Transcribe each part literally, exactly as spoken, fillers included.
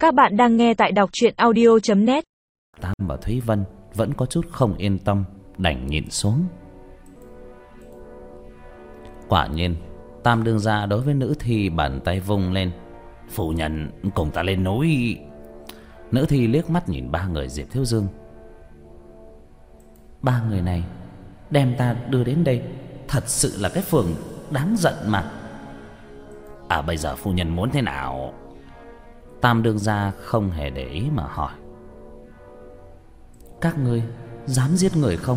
Các bạn đang nghe tại đọc truyện audio chấm net. Tam và Thúy Vân vẫn có chút không yên tâm, đành nhìn xuống. Quả nhiên Tam đương gia đối với nữ thi bàn tay vung lên: "Phu nhân cùng ta lên núi." Nữ thi liếc mắt nhìn ba người Diệp Thiếu Dương. Ba người này đem ta đưa đến đây, thật sự là cái phường đáng giận mà. À, bây giờ phu nhân muốn thế nào? Tam đương gia không hề để ý mà hỏi: "Các ngươi dám giết người không?"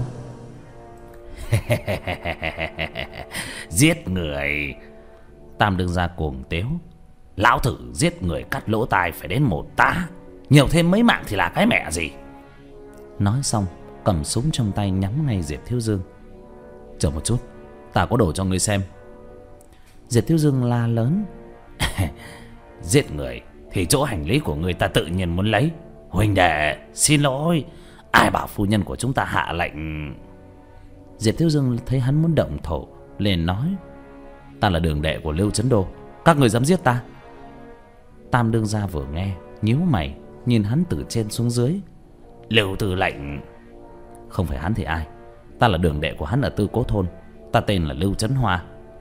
Giết người? Tam đương gia cuồng tiếu: "Lão thử giết người cắt lỗ tai phải đến một tá, nhiều thêm mấy mạng thì là cái mẹ gì." Nói xong cầm súng trong tay nhắm ngay Diệp Thiếu Dương. "Chờ một chút, ta có đồ cho ngươi xem." Diệp Thiếu Dương la lớn: "Giết người thì chỗ hành lý của người ta tự nhiên muốn lấy. Huynh đệ, xin lỗi, ai bảo phu nhân của chúng ta hạ lệnh." Diệp Thiếu Dương thấy hắn muốn động thổ, liền nói: "Ta là đường đệ của Lưu Chấn Đô, các người dám giết ta?" Tam đương gia vừa nghe nhíu mày, nhìn hắn từ trên xuống dưới. "Lưu tư lệnh?" "Không phải hắn thì ai? Ta là đường đệ của hắn ở Tư Cố thôn, ta tên là Lưu Chấn Hoa."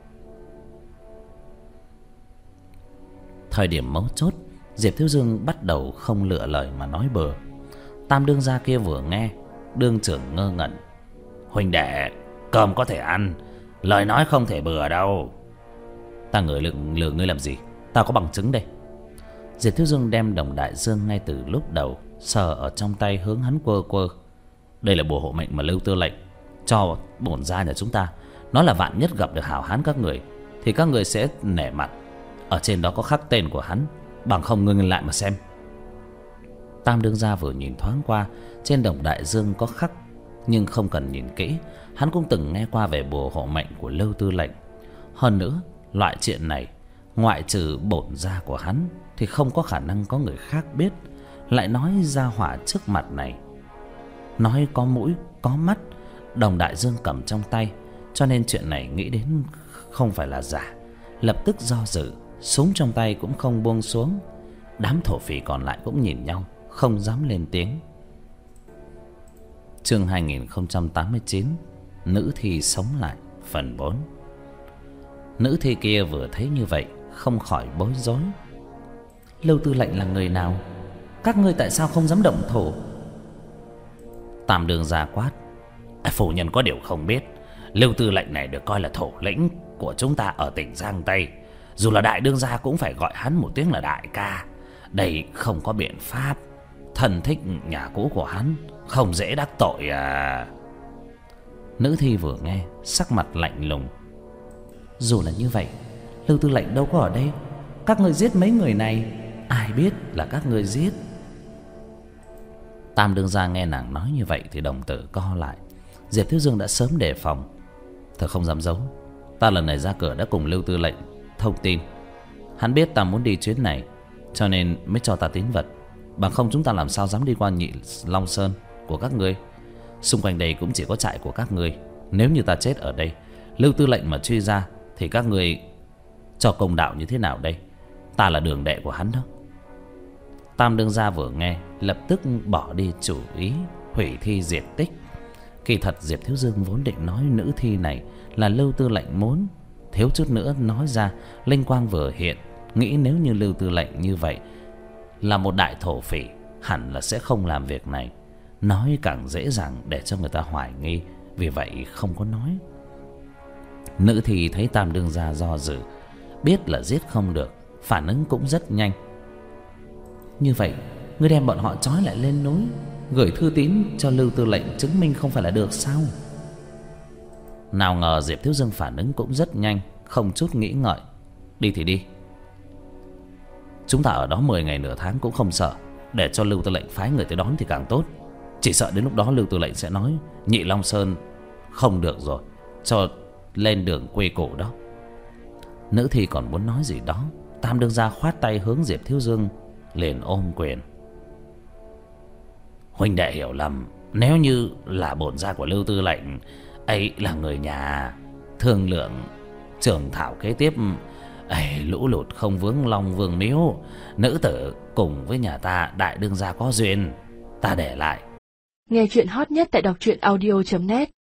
Thời điểm mấu chốt, Diệp Thiếu Dương bắt đầu không lựa lời mà nói bừa. Tam đương gia kia vừa nghe, đương trưởng ngơ ngẩn: "Huynh đệ, cơm có thể ăn, lời nói không thể bừa đâu." "Ta ngửi lượng lừa ngươi làm gì? Ta có bằng chứng đây." Diệp Thiếu Dương đem đồng đại dương ngay từ lúc đầu sờ ở trong tay hướng hắn quơ quơ. "Đây là bùa hộ mệnh mà Lưu tư lệnh cho bổn gia nhà chúng ta. Nó là vạn nhất gặp được hảo hán các người thì các người sẽ nể mặt. Ở trên đó có khắc tên của hắn, bằng không ngươi ngưng lại mà xem." Tam đương gia vừa nhìn thoáng qua, trên đồng đại dương có khắc, nhưng không cần nhìn kỹ, hắn cũng từng nghe qua về bùa hộ mệnh của Lưu tư lệnh. Hơn nữa, loại chuyện này ngoại trừ bổn gia của hắn thì không có khả năng có người khác biết. Lại nói gia hỏa trước mặt này nói có mũi có mắt, đồng đại dương cầm trong tay, cho nên chuyện này nghĩ đến không phải là giả. Lập tức do dự, súng trong tay cũng không buông xuống. Đám thổ phỉ còn lại cũng nhìn nhau, không dám lên tiếng. Chương hai nghìn không trăm tám mươi chín, nữ thi sống lại, phần bốn. Nữ thi kia vừa thấy như vậy không khỏi bối rối: "Lưu tư lệnh là người nào? Các ngươi tại sao không dám động thổ?" Tam đương gia quát: "Phu nhân có điều không biết, Lưu tư lệnh này được coi là thổ lĩnh của chúng ta ở tỉnh Giang Tây. Dù là đại đương gia cũng phải gọi hắn một tiếng là đại ca. Đây không có biện pháp, thân thích nhà cũ của hắn không dễ đắc tội à." Nữ thi vừa nghe sắc mặt lạnh lùng: "Dù là như vậy, Lưu tư lệnh đâu có ở đây. Các ngươi giết mấy người này, ai biết là các ngươi giết." Tam đương gia nghe nàng nói như vậy thì đồng tử co lại. Diệp Thiếu Dương đã sớm đề phòng. Thật không dám giấu, ta lần này ra cửa đã cùng Lưu tư lệnh thông tin. Hắn biết ta muốn đi chuyến này, cho nên mới cho ta tín vật. Bằng không chúng ta làm sao dám đi qua Nhị Long Sơn của các ngươi. Xung quanh đây cũng chỉ có trại của các ngươi. Nếu như ta chết ở đây, Lưu tư lệnh mà truy ra thì các ngươi cho công đạo như thế nào đây? Ta là đường đệ của hắn đó." Tam đương gia vừa nghe lập tức bỏ đi chủ ý hủy thi diệt tích. Kỳ thật Diệp Thiếu Dương vốn định nói nữ thi này là Lưu tư lệnh muốn, thiếu chút nữa nói ra, linh quang vừa hiện, nghĩ nếu như Lưu tư lệnh như vậy là một đại thổ phỉ, hẳn là sẽ không làm việc này. Nói càng dễ dàng để cho người ta hoài nghi, vì vậy không có nói. Nữ thi thấy Tam đương gia do dự, biết là giết không được, phản ứng cũng rất nhanh: "Như vậy, ngươi đem bọn họ trói lại lên núi, gửi thư tín cho Lưu tư lệnh chứng minh không phải là được sao?" Nào ngờ Diệp Thiếu Dương phản ứng cũng rất nhanh, không chút nghĩ ngợi: "Đi thì đi. Chúng ta ở đó mười ngày nửa tháng cũng không sợ. Để cho Lưu tư lệnh phái người tới đón thì càng tốt. Chỉ sợ đến lúc đó Lưu tư lệnh sẽ nói Nhị Long Sơn không được rồi, cho lên đường quê cổ đó." Nữ thi còn muốn nói gì đó, Tam đương gia khoát tay hướng Diệp Thiếu Dương, liền ôm quyền: "Huynh đệ hiểu lầm, nếu như là bổn gia của Lưu tư lệnh ấy là người nhà, thương lượng trưởng thảo kế tiếp Ây, lũ lụt không vướng long vương miếu, nữ tử cùng với nhà ta đại đương gia có duyên, ta để lại. Nghe chuyện hot nhất tại đọc truyện audio chấm net.